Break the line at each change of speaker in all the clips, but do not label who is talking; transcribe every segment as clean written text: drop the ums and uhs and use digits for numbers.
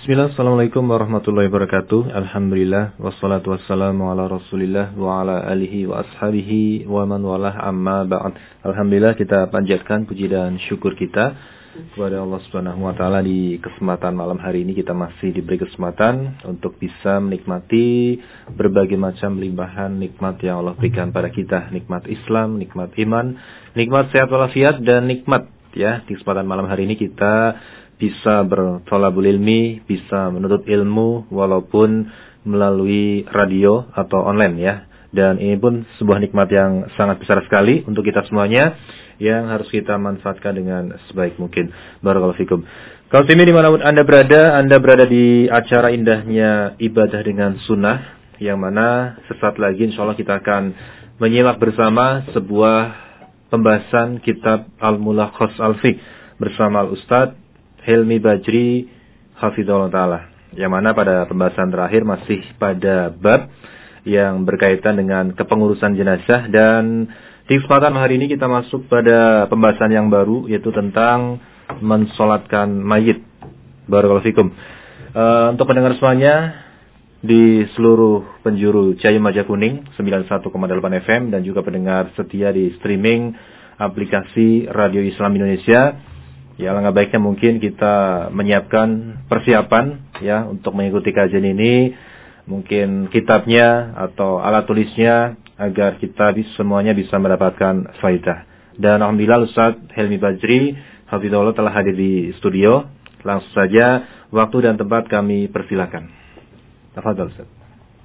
Bismillah, assalamualaikum warahmatullahi wabarakatuh. Alhamdulillah, wassalatu wassalamu ala rasulillah wa ala alihi wa ashabihi wa man walah amma ba'd. Alhamdulillah, kita panjatkan puji dan syukur kita kepada Allah Subhanahu wa taala. Di kesempatan malam hari ini kita masih diberi kesempatan untuk bisa menikmati berbagai macam limpahan nikmat yang Allah berikan pada kita, nikmat Islam, nikmat iman, nikmat sehat walafiat, dan nikmat di kesempatan malam hari ini kita bisa berthalabul ilmi, bisa menuntut ilmu walaupun melalui radio atau online Dan ini pun sebuah nikmat yang sangat besar sekali untuk kita semuanya yang harus kita manfaatkan dengan sebaik mungkin. Barakallahu fikum. Kalau ini dimanapun Anda berada di acara indahnya ibadah dengan sunnah, yang mana sesaat lagi insyaallah kita akan menyimak bersama sebuah pembahasan kitab Al-Mulakhas Al-Fiqh bersama Al-Ustadz Helmi Bajri Hafizahullah Ta'ala, yang mana pada pembahasan terakhir masih pada bab yang berkaitan dengan kepengurusan jenazah, dan di kesempatan hari ini kita masuk pada pembahasan yang baru, yaitu tentang mensolatkan mayit. Barakallahu fikum. Untuk pendengar semuanya di seluruh penjuru Jaya Maja Kuning 91,8 FM dan juga pendengar setia di streaming aplikasi Radio Islam Indonesia, alangkah baiknya mungkin kita menyiapkan persiapan untuk mengikuti kajian ini, mungkin kitabnya atau alat tulisnya, agar kita semuanya bisa mendapatkan faidah. Dan alhamdulillah Ustaz Helmi Bajri Hafizahullah telah hadir di studio. Langsung saja waktu dan tempat kami persilakan. Tafadhal Ustaz.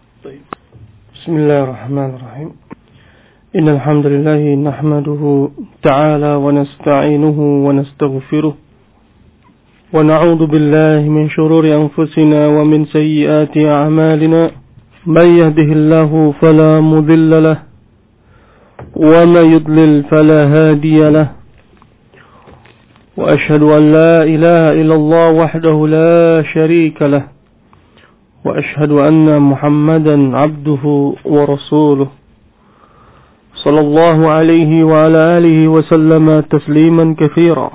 Bismillahirrahmanirrahim. Innal hamdalillah nahmaduhu ta'ala wa nasta'inuhu wa nastaghfiruh wa na'udzu billahi min shururi anfusina wa min sayyiati a'malina may yahdihillahu fala mudilla lahu wa may yudlil fala hadiya lahu wa ashhadu an la ilaha illallah wahdahu la sharika lahu wa ashhadu anna Muhammadan 'abduhu wa rasuluh صلى الله عليه وعلى آله وسلم تسليما كثيرا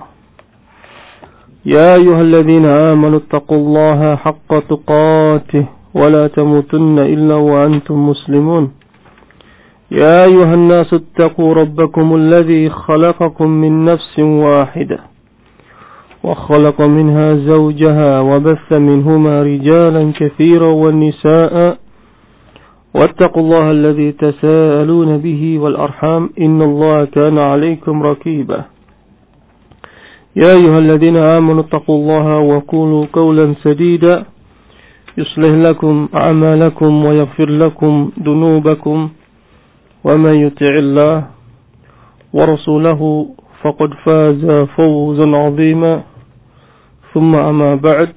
يا أيها الذين آمنوا اتقوا الله حق تقاته ولا تموتن إلا وأنتم مسلمون يا أيها الناس اتقوا ربكم الذي خلقكم من نفس واحدة وخلق منها زوجها وبث منهما رجالا كثيرا والنساء واتقوا الله الذي تساءلون به والأرحام إن الله كان عليكم رقيبا يا أيها الذين آمنوا اتقوا الله وقولوا قولا سديدا يصلح لكم أعمالكم ويغفر لكم ذنوبكم ومن يطع الله ورسوله فقد فاز فوزا عظيما ثم أما بعد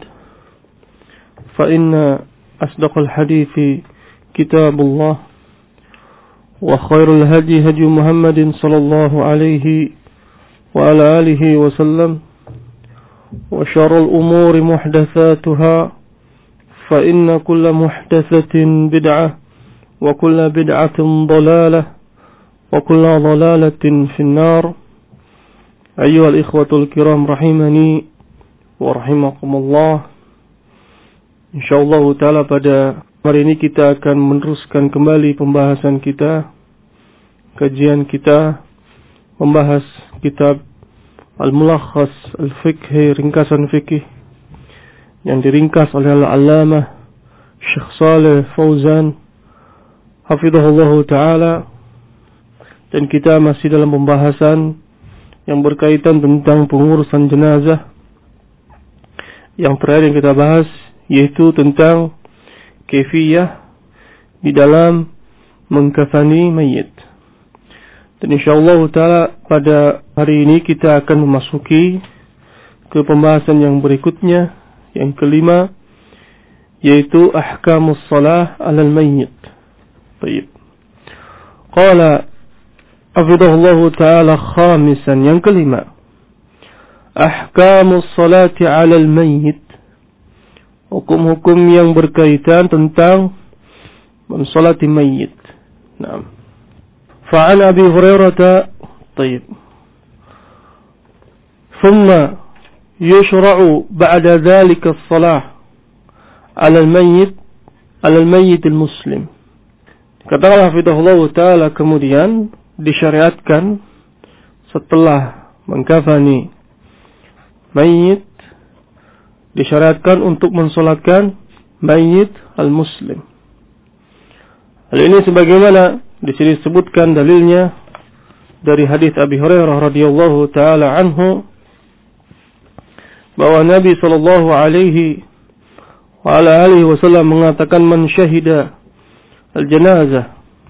فإن أصدق الحديث كتاب الله وخير الهدي هدي محمد صلى الله عليه وعلى آله وسلم وشر الأمور محدثاتها فإن كل محدثة بدعة وكل بدعة ضلالة وكل ضلالة في النار أيها الإخوة الكرام رحمني ورحمكم الله. InsyaAllah ta'ala pada hari ini kita akan meneruskan kembali pembahasan kita, kajian kita, membahas kitab Al-Mulakhas Al-Fiqh, ringkasan fikih yang diringkas oleh Al-Allamah Syekh Shalih Fauzan Hafizahullah Ta'ala, dan kita masih dalam pembahasan yang berkaitan tentang pengurusan jenazah. Yang terakhir yang kita bahas yaitu tentang kaifiyah di dalam mengkafani mayit. Dan insyaallah ta'ala pada hari ini kita akan memasuki ke pembahasan yang berikutnya, yang kelima, yaitu ahkamus salah 'alal mayyit. Baik. Qala hafizahullah ta'ala khamisan, yang kelima, ahkamus salati 'alal mayyit, hukum-hukum yang berkaitan tentang mensolati mayit. Naam. Fa'an Abi Hurairah, طيب. ثم يشرع بعد ذلك الصلاة 'alal mayyit al-muslim. Kata hafizahullah taala, kemudian disyariatkan setelah mengkafani mayit, disyariatkan untuk mensolatkan mayit al-muslim. Hal ini sebagaimana di sini disebutkan dalilnya dari hadis Abi Hurairah radhiyallahu taala anhu, bahwa Nabi sallallahu alaihi wa ala alihi wasallam mengatakan, man syahida al-janazah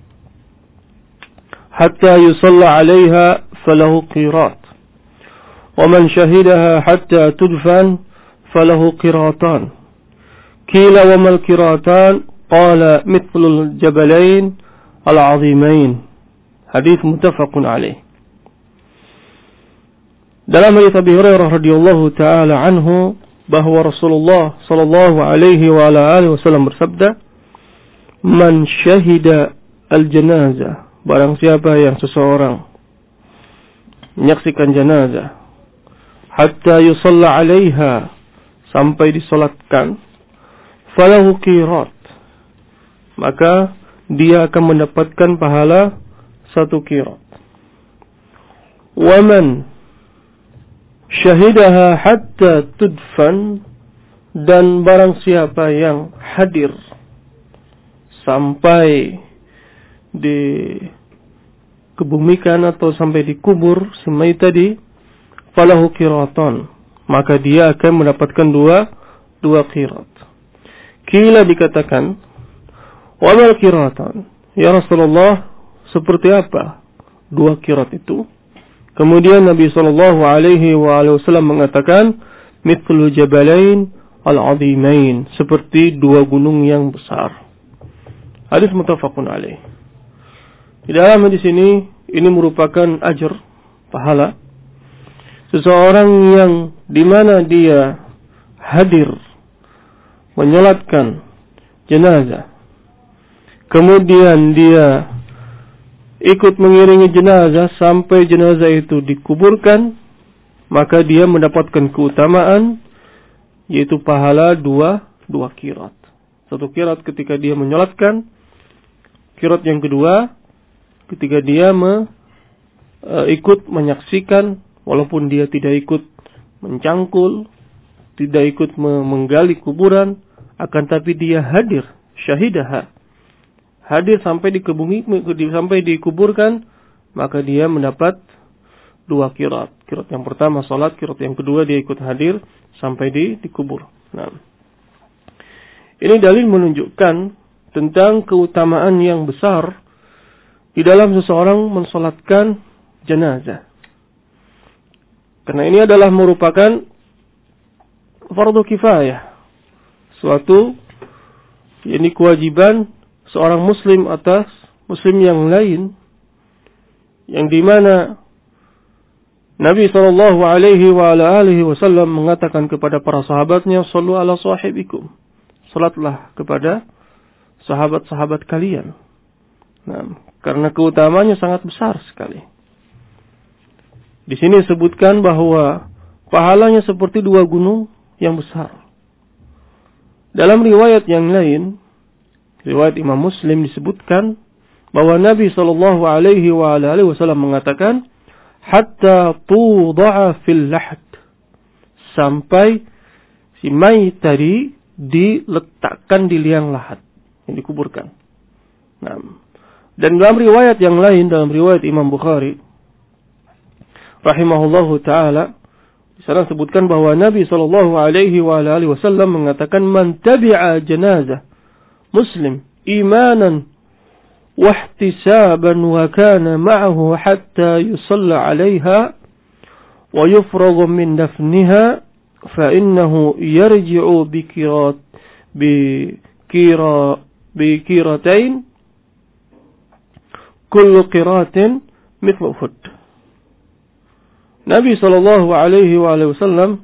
hatta yusalla 'alaiha falahu qirat, wa man syahidaha hatta tudfan falahu qiratan. Qila wa mal qiratan? Qala mithlul jabalain al-'azimain. Hadis muttafaqun alaih. Dalam hadis Abi Hurairah radhiyallahu taala anhu, bahwa Rasulullah sallallahu alaihi wa ala alihi wasallam bersabda, man syahida al-janazah, barang siapa yang seseorang menyaksikan jenazah, hatta yusalla 'alaiha, sampai disolatkan, falahu qirat, maka dia akan mendapatkan pahala 1 qirat. Wa man syahidaha hatta tudfan, dan barang siapa yang hadir sampai dikebumikan atau sampai dikubur si mayit tadi, falahu qiratan, maka dia akan mendapatkan dua qirat. Kila, dikatakan, wa mal qiratan, ya Rasulullah, seperti apa 2 qirat itu? Kemudian Nabi sallallahu alaihi wasallam mengatakan, mithlu jabalain al-'azimain, seperti 2 gunung yang besar. Hadis muttafaqun alaih. Di dalam hadis ini merupakan ajr, pahala seseorang yang dimana dia hadir menyolatkan jenazah, kemudian dia ikut mengiringi jenazah sampai jenazah itu dikuburkan, maka dia mendapatkan keutamaan, yaitu pahala 2 qirat. 1 qirat ketika dia menyolatkan, qirat yang kedua ketika dia ikut menyaksikan, walaupun dia tidak ikut mencangkul, tidak ikut menggali kuburan, akan tapi dia hadir, syahidah, hadir sampai sampai dikuburkan, maka dia mendapat 2 qirat. Qirat yang pertama salat, qirat yang kedua dia ikut hadir sampai dikubur. Nah, ini dalil menunjukkan tentang keutamaan yang besar di dalam seseorang mensolatkan jenazah. Karena ini adalah merupakan fardu kifayah, suatu ini kewajiban seorang muslim atas muslim yang lain, yang dimana Nabi sallallahu alaihi wasallam mengatakan kepada para sahabatnya, sallu ala sahibikum, salatlah kepada sahabat-sahabat kalian. Nah, karena keutamanya sangat besar sekali. Di sini disebutkan bahwa pahalanya seperti 2 gunung yang besar. Dalam riwayat yang lain, riwayat Imam Muslim, disebutkan bahwa Nabi sallallahu alaihi wasallam mengatakan, hatta tuda'a fil lahd, sampai si mayit tadi diletakkan di liang lahat, yang dikuburkan. Nah, dan dalam riwayat yang lain, dalam riwayat Imam Bukhari rahimahullahu taala, di sana disebutkan bahwa Nabi sallallahu alaihi wasallam mengatakan, man tabi'a janazah muslim imanan wa ihtisaban wa kana ma'ahu hatta yusalla 'alaiha wa yufraghu min dafniha fa innahu yarji'u bi qiratain kullu qiratin mithlu Uhud. Nabi sallallahu alaihi wasallam,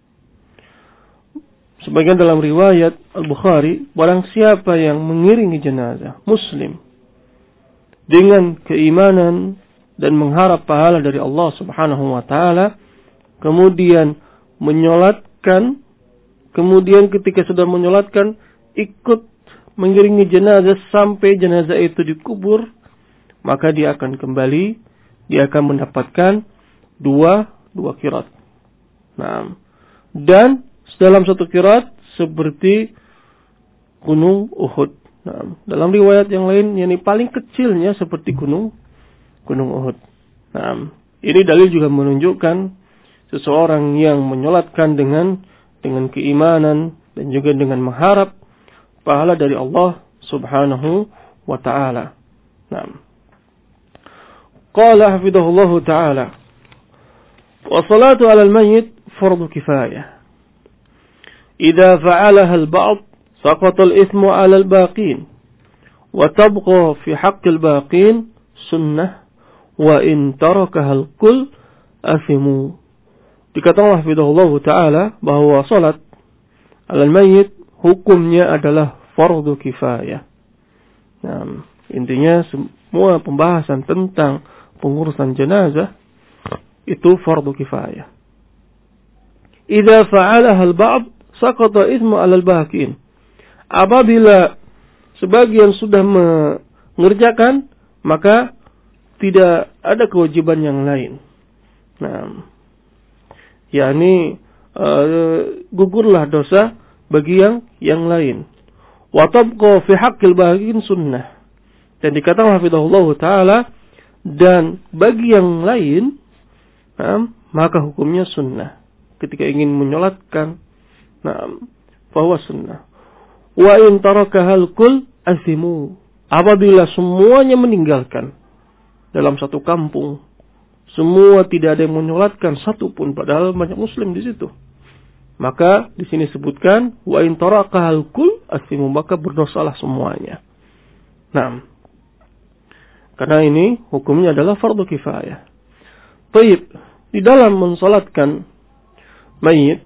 sebagian dalam riwayat Al-Bukhari, barang siapa yang mengiringi jenazah muslim dengan keimanan dan mengharap pahala dari Allah Subhanahu wa taala, kemudian menyolatkan, kemudian ketika sudah menyolatkan ikut mengiringi jenazah sampai jenazah itu dikubur, maka dia akan kembali, dia akan mendapatkan dua qirat. Nah, dan dalam satu qirat seperti gunung Uhud. Nah, dalam riwayat yang lain, yang paling kecilnya seperti gunung Uhud. Nah, ini dalil juga menunjukkan seseorang yang menyolatkan dengan keimanan dan juga dengan mengharap pahala dari Allah Subhanahu wa taala. Nah, qala hafidhahullah taala, wa salatu 'ala al-mayyit fardu kifayah. Idza fa'alaha al-ba'd saqata al-ithmu 'ala al-baqin wa tabqa fi haqq al-baqin sunnah wa in tarakaha al-kull athimu. Dikatakan hafidhahullah taala bahwa salat 'ala al-mayyit hukumnya adalah fardu kifayah. Nah, intinya semua pembahasan tentang pengurusan jenazah itu fardu kifayah. Idza fa'alaha al-ba'd saqata ithmu 'ala al-baqin. Apabila sebagian sudah mengerjakan, maka tidak ada kewajiban yang lain. Nah, yakni gugurlah dosa bagi yang lain. Wa tabqa fi haqqil baqin sunnah. Dan dikatakan hafizahullah taala, dan bagi yang lain maka hukumnya sunnah. Ketika ingin menyolatkan, bahwa sunnah. Wa in tarakahal kull athimu. Apabila semuanya meninggalkan dalam satu kampung, semua tidak ada yang menyolatkan satu pun, padahal banyak muslim di situ, maka di sini sebutkan wa in tarakahal kull athimu, maka berdosalah semuanya. Nah, karena ini hukumnya adalah fardu kifayah. Baik, di dalam mensalatkan mayit,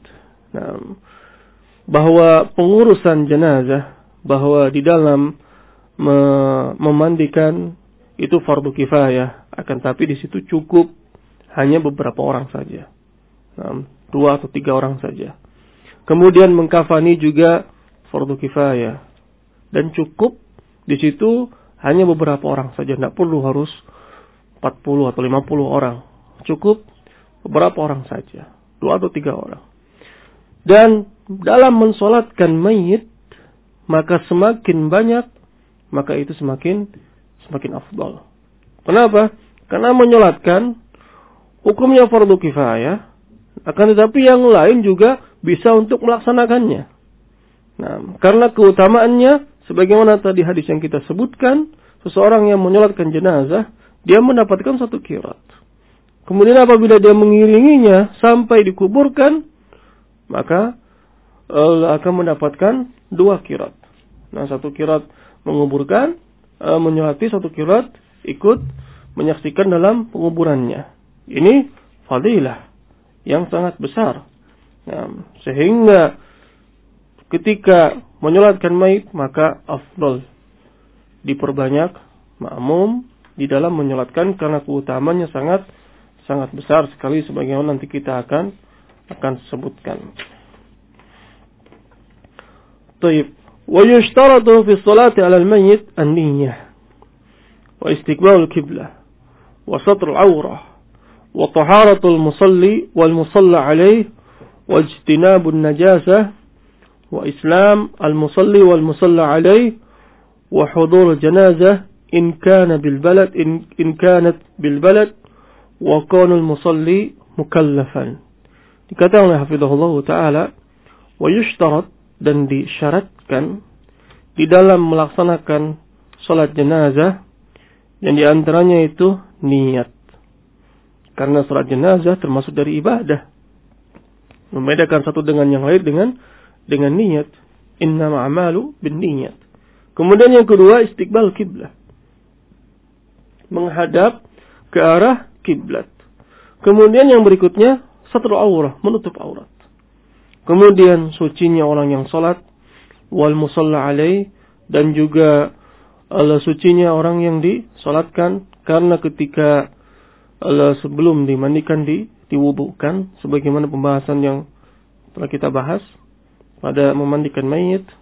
bahwa pengurusan jenazah, bahwa di dalam memandikan itu fardu kifayah, akan tapi di situ cukup hanya beberapa orang saja, 2 atau 3 orang saja. Kemudian mengkafani juga fardu kifayah, dan cukup di situ hanya beberapa orang saja, tidak perlu harus 40 atau 50 orang, cukup beberapa orang saja, 2 atau 3 orang. Dan dalam mensolatkan mayit, maka semakin banyak, maka itu semakin afdal. Kenapa? Karena menyolatkan hukumnya fardu kifayah, akan tetapi yang lain juga bisa untuk melaksanakannya. Nah, karena keutamaannya, sebagaimana tadi hadis yang kita sebutkan, seseorang yang menyolatkan jenazah, dia mendapatkan 1 qirat. Kemudian apabila dia mengiringinya sampai dikuburkan, maka akan mendapatkan 2 qirat. Nah, 1 qirat menguburkan, menyolati, 1 qirat ikut menyaksikan dalam penguburannya. Ini fadilah yang sangat besar. Nah, sehingga ketika menyolatkan mayit, maka afdal diperbanyak makmum di dalam menyolatkan, karena keutamaannya sangat besar sekali, sebagaimana nanti kita akan sebutkan. Baik, wa yushtaratu fi sholati 'ala al-mayyit an-niyyah wa istiqbal al-qiblah wa satr al-'awrah wa taharatu al-musalli wal musalla 'alayhi wa ijtinabu an-najasah wa islam al-musalli wal musalla 'alayhi wa hudur al-janazah in kanat bil balad wa kana al-musalli mukallafan. Dikatakan oleh hafizahullah taala, wa yushtarat, dan disyaratkan di dalam melaksanakan salat jenazah, yang diantaranya itu niat. Karena salat jenazah termasuk dari ibadah. Membedakan satu dengan yang lain dengan niat. Innamal a'malu binniyat. Kemudian yang kedua, istiqbal kiblah, menghadap ke arah kiblat. Kemudian yang berikutnya, satrul aurah, menutup aurat. Kemudian sucinya orang yang salat, wal musalla alaih, dan juga sucinya orang yang disalatkan, karena ketika sebelum dimandikan diwudukan, sebagaimana pembahasan yang telah kita bahas pada memandikan mayit.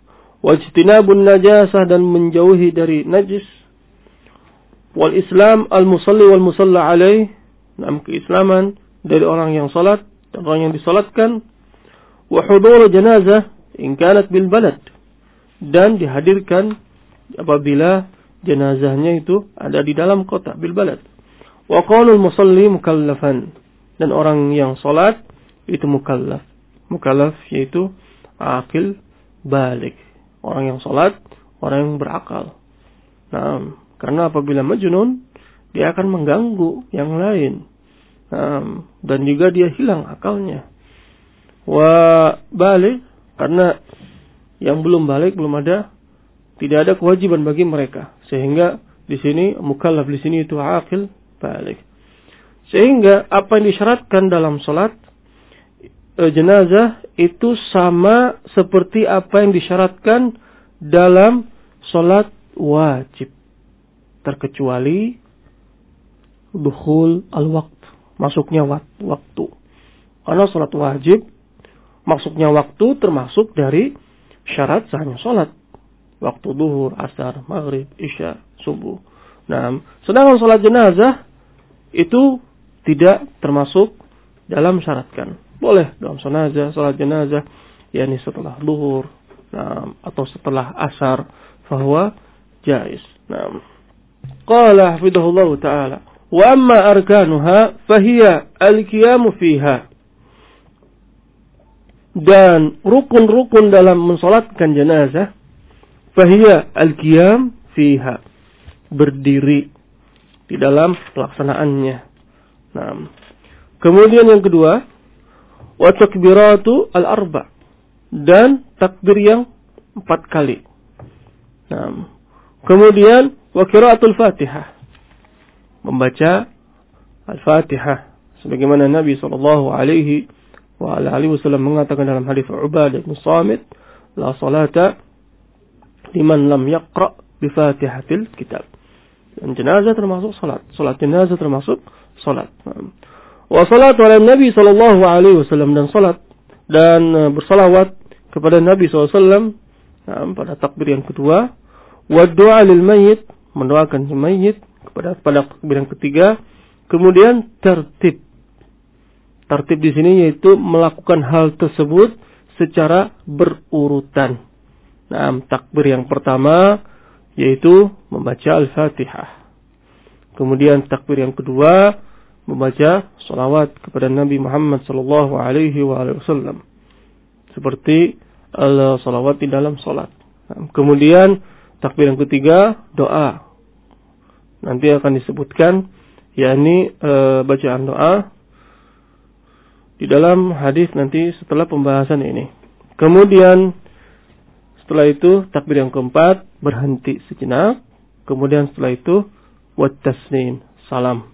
wajtinabun najasah, dan menjauhi dari najis, wal Islam al-musalli wal musalla alaih, keislaman dari orang yang salat dan orang yang disalatkan, wa hudur janazah in kanat bil balad, dan dihadirkan apabila jenazahnya itu ada di dalam kota, bil balad, wa qaulul musalli mukallafan, dan orang yang salat itu mukallaf. Mukallaf yaitu akil balik, orang yang salat, orang yang berakal. Nah, karena apabila majnun, dia akan mengganggu yang lain. Dan juga dia hilang akalnya. Wa balik, karena yang belum balik, belum ada, tidak ada kewajiban bagi mereka. Sehingga di sini mukallaf di sini itu akil balik. Sehingga apa yang disyaratkan dalam salat jenazah itu sama seperti apa yang disyaratkan dalam salat wajib, terkecuali dukhul al-waqt, masuknya waktu. Karena salat wajib masuknya waktu termasuk dari syarat sahnya salat. Waktu duhur, asar, maghrib, isya, subuh. Nah, sedangkan salat jenazah itu tidak termasuk dalam syaratkan. Boleh dalam salat jenazah, yakni setelah duhur, atau setelah asar, fahuwa jaiz. Qala hafidhahullah ta'ala, wa amma arkanuha fahiya al-qiyamu fiha. Dan rukun-rukun dalam mensolatkan jenazah, fahiya al-qiyam fiha, berdiri di dalam pelaksanaannya. Kemudian yang kedua, wa takbiratu al-arba', dan takbir yang 4 kali. Kemudian wa qiraatul Fatihah, membaca Al-Fatihah sebagaimana Nabi sallallahu alaihi wasallam mengatakan dalam hadis Ubadah bin Samit, la salata liman lam yaqra bi Fatihatil kitab. Dan jenazah termasuk salat jenazah termasuk salat. Wa salatu ala Nabi sallallahu alaihi wasallam, dan salat dan bersalawat kepada Nabi sallallahu alaihi wasallam pada takbir yang kedua. Wa du'a lil mayyit, mendoakan si mayit pada takbir yang ketiga. Kemudian tertib di sini yaitu melakukan hal tersebut secara berurutan. Takbir yang pertama yaitu membaca Al-Fatihah. Kemudian takbir yang kedua membaca salawat kepada Nabi Muhammad sallallahu alaihi wasallam, seperti salawat di dalam salat. Kemudian takbir yang ketiga doa. Nanti akan disebutkan yakni bacaan doa di dalam hadis nanti setelah pembahasan ini. Kemudian setelah itu takbir yang keempat berhenti sejenak. Kemudian setelah itu wat taslim, salam.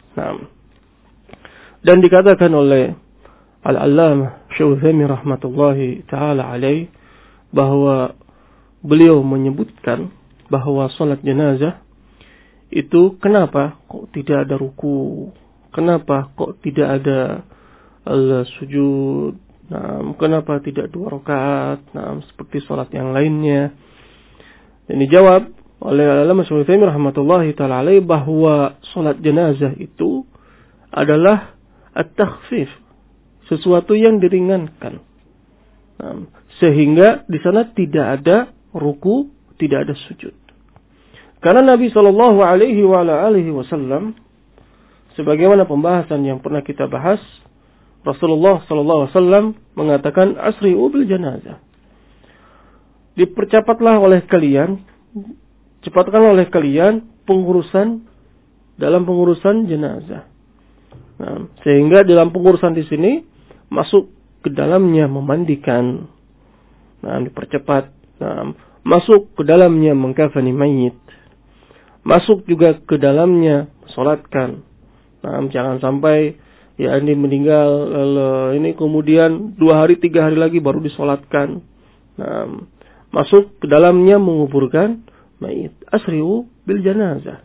Dan dikatakan oleh Al-Allamah Syekh Utsaimin rahmatullahi taala alaih bahwa beliau menyebutkan bahwa salat jenazah itu kenapa kok tidak ada ruku, kenapa kok tidak ada sujud, kenapa tidak 2 rakaat, seperti salat yang lainnya. Dan dijawab oleh Al-Allamah Syekh Utsaimin rahmatullahi taala alaih bahwa salat jenazah itu adalah at-takhfif, sesuatu yang diringankan. Sehingga di sana tidak ada ruku, tidak ada sujud. Karena Nabi sallallahu alaihi wasallam, sebagaimana pembahasan yang pernah kita bahas, Rasulullah sallallahu alaihi wasallam mengatakan asri'u bil janazah. Dipercepatkanlah oleh kalian pengurusan jenazah. Sehingga dalam pengurusan di sini masuk ke dalamnya memandikan, dipercepat, masuk ke dalamnya mengkafani mayit, masuk juga ke dalamnya salatkan. Jangan sampai ini meninggal ini kemudian 2 hari 3 hari lagi baru disolatkan. Masuk ke dalamnya menguburkan mayit, asri'u bil janazah.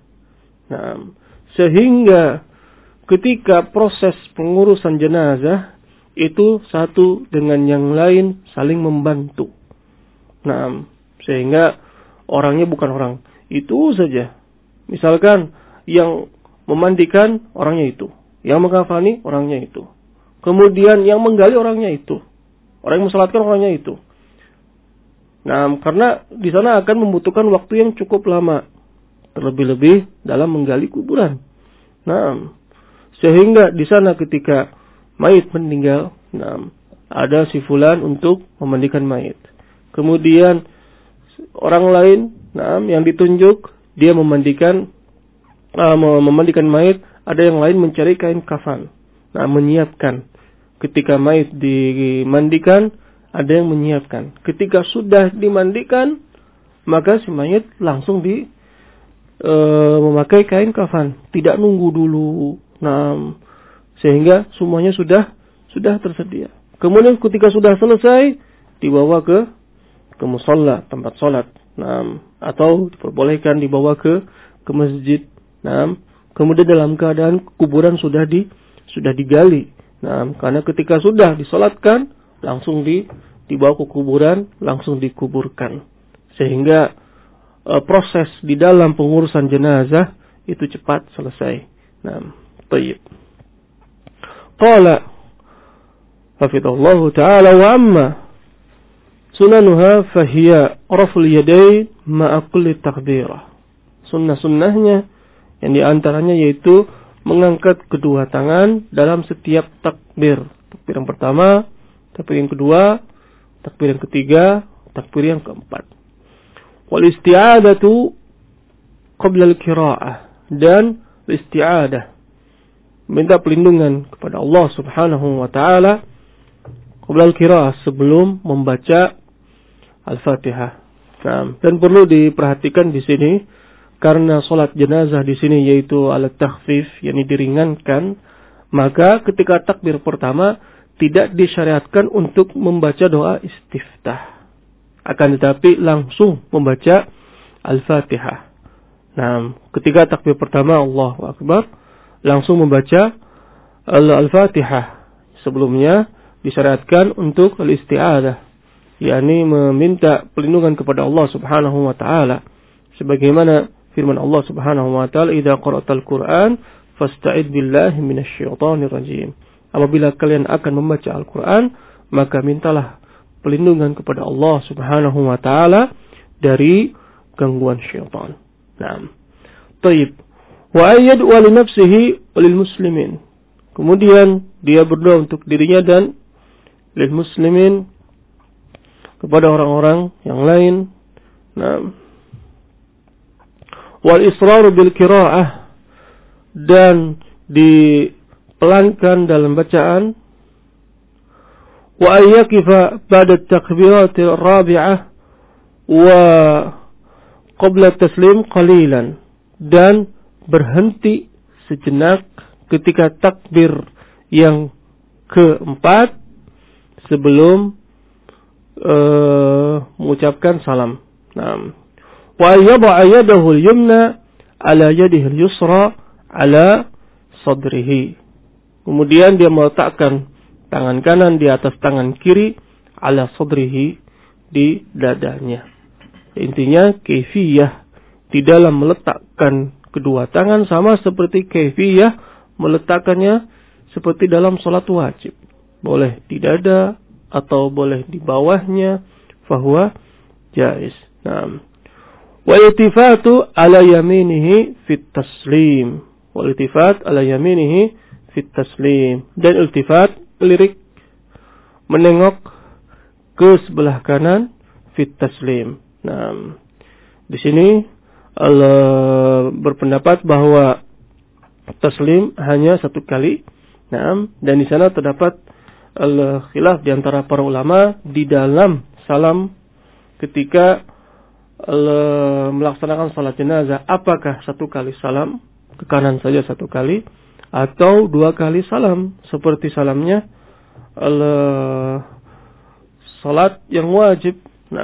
Sehingga ketika proses pengurusan jenazah itu satu dengan yang lain saling membantu. Sehingga orangnya bukan orang itu saja. Misalkan yang memandikan orangnya itu, yang mengkafani orangnya itu, kemudian yang menggali orangnya itu, orang yang mensalatkan orangnya itu. Nah, karena di sana akan membutuhkan waktu yang cukup lama, terlebih-lebih dalam menggali kuburan. Nah, sehingga di sana ketika mayit meninggal, ada si fulan untuk memandikan mayit. Kemudian orang lain, yang ditunjuk dia memandikan mayit, ada yang lain mencari kain kafan. Menyiapkan. Ketika mayit dimandikan, ada yang menyiapkan. Ketika sudah dimandikan, maka si mayit langsung memakai kain kafan, tidak nunggu dulu. Sehingga semuanya sudah tersedia. Kemudian ketika sudah selesai, dibawa ke musalla, tempat salat. Atau diperbolehkan dibawa ke masjid. Kemudian dalam keadaan kuburan sudah digali. Karena ketika sudah disolatkan, langsung dibawa ke kuburan, langsung dikuburkan. Sehingga proses di dalam pengurusan jenazah itu cepat selesai. Tayyib. Qala hafidhallahu ta'ala wa amma sunanuha fahiya raful yadayn ma'a kulli takbirah. Sunnah-sunnahnya yang diantaranya yaitu mengangkat kedua tangan dalam setiap takbir. Takbir yang pertama, takbir yang kedua, takbir yang ketiga, takbir yang keempat. Wal isti'adatu qabla al-qira'ah, dan isti'adah, minta perlindungan kepada Allah Subhanahu wa taala qabla al-qira'ah, sebelum membaca Al-Fatihah. Dan perlu diperhatikan di sini karena salat jenazah di sini yaitu alat takhfif, yakni diringankan, maka ketika takbir pertama tidak disyariatkan untuk membaca doa istiftah. Akan tetapi langsung membaca Al-Fatihah. Ketika takbir pertama Allahu Akbar, langsung membaca Al-Fatihah. Sebelumnya disyariatkan untuk al-isti'adah, yakni meminta perlindungan kepada Allah Subhanahu wa taala. Sebagaimana firman Allah Subhanahu wa taala, "Idza qara'tal Qur'an fasta'id billahi minasyaitonir rajim." Apabila kalian akan membaca Al-Qur'an, maka mintalah perlindungan kepada Allah Subhanahu wa taala dari gangguan syaitan. Tayyib. Wa ayyad'u li nafsihi wa lil muslimin. Kemudian dia berdoa untuk dirinya dan lil muslimin, kepada orang-orang yang lain. Wal israru bil qiraah, dan dipelankan dalam bacaan. Wa ayyakifa ba'da at-takbirat ar-rabi'ah wa qabla at-taslim qalilan, dan berhenti sejenak ketika takbir yang keempat sebelum mengucapkan salam. Wa yada'a yadahu al-yumna ala yadihi al-yusra ala sadrihi. Kemudian dia meletakkan tangan kanan di atas tangan kiri ala sadrihi, di dadanya. Intinya kaifiyah di dalam meletakkan kedua tangan sama seperti kaifiyah meletakkannya seperti dalam salat wajib. Boleh di dada atau boleh di bawahnya, fahuwa jaiz. Wa iltifatu ala yaminihi fit taslim. Wa iltifat ala yaminihi fit taslim. Dan iltifat, lirik, menengok ke sebelah kanan, fit taslim. Di sini Allah berpendapat bahwa taslim hanya satu kali. Dan di sana terdapat khilaf di antara para ulama di dalam salam ketika melaksanakan salat jenazah, apakah satu kali salam ke kanan saja satu kali atau dua kali salam seperti salamnya salat yang wajib.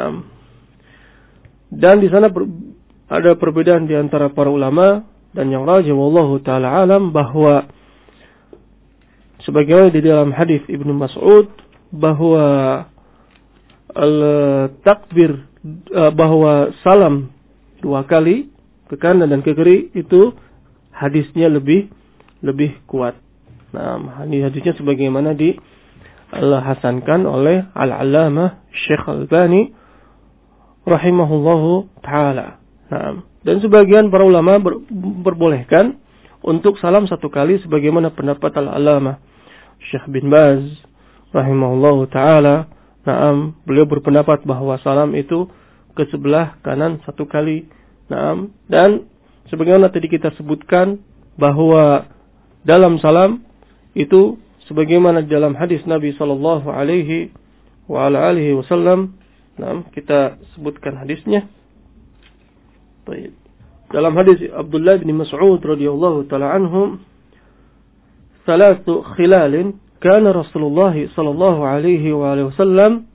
Dan di sana ada perbedaan di antara para ulama, dan yang rajih wallahu taala alam bahwa sebagaimana di dalam hadis Ibnu Mas'ud bahwa takbir bahwa salam 2 kali ke kanan dan ke kiri itu hadisnya lebih kuat. Nah, hadisnya sebagaimana hasankan oleh Al-Allamah Syekh Al-Albani rahimahullahu taala. Nah, dan sebagian para ulama berbolehkan untuk salam 1 kali sebagaimana pendapat Al-Allamah Syekh bin Baz rahimahullahu taala. Nah, beliau berpendapat bahwa salam itu ke sebelah kanan 1 kali. Nah, dan sebagaimana tadi kita sebutkan bahwa dalam salam itu sebagaimana dalam hadis Nabi sallallahu alaihi wasallam, nah, kita sebutkan hadisnya. Baik. Dalam hadis Abdullah bin Mas'ud radhiyallahu taala anhu, "Thalathu khilalin kana Rasulullah sallallahu alaihi wasallam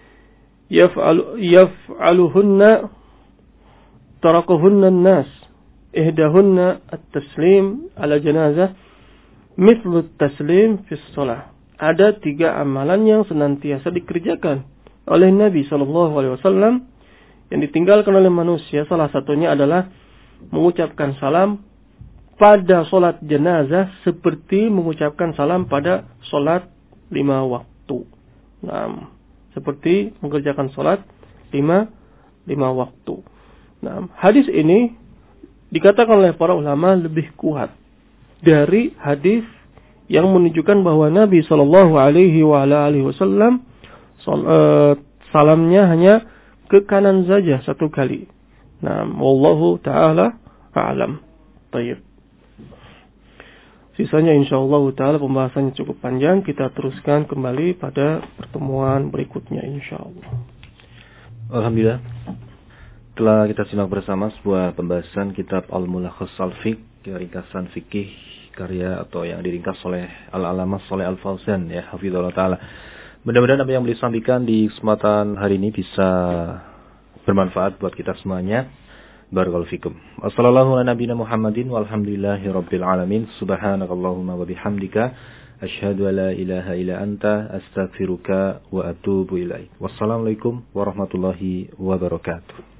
yaf'aluhunna tarakuhunna an-nas. Ihdahunna at-taslim ala janazah mithlu at-taslim fi shalah." Ada 3 amalan yang senantiasa dikerjakan oleh Nabi sallallahu alaihi wasallam yang ditinggalkan oleh manusia. Salah satunya adalah mengucapkan salam pada salat jenazah seperti mengucapkan salam pada salat 5 waktu. Nah, seperti mengerjakan salat 5 waktu. Nah, hadis ini dikatakan oleh para ulama lebih kuat dari hadis yang menunjukkan bahwa Nabi sallallahu alaihi wasallam salamnya hanya ke kanan saja 1 kali. Nah, wallahu taala a'lam. Baik. Sisanya insyaallah taala pembahasannya cukup panjang, kita teruskan kembali pada pertemuan berikutnya insyaallah.
Alhamdulillah. Telah kita simak bersama sebuah pembahasan kitab Al-Mulakhas Al-Fiqh, ringkasan fikih karya atau yang diringkas oleh Al-Allamah Shalih Al-Fauzan ya hafizallahu taala. Mudah-mudahan apa yang beliau sampaikan di kesempatan hari ini bisa bermanfaat buat kita semuanya. Barakallahu fikum. Wassallallahu ala nabiyina Muhammadin walhamdulillahi rabbil alamin. Subhanakallahumma wa bihamdika asyhadu an la ilaha illa anta astaghfiruka wa atubu ilaik. Wassalamualaikum warahmatullahi wabarakatuh.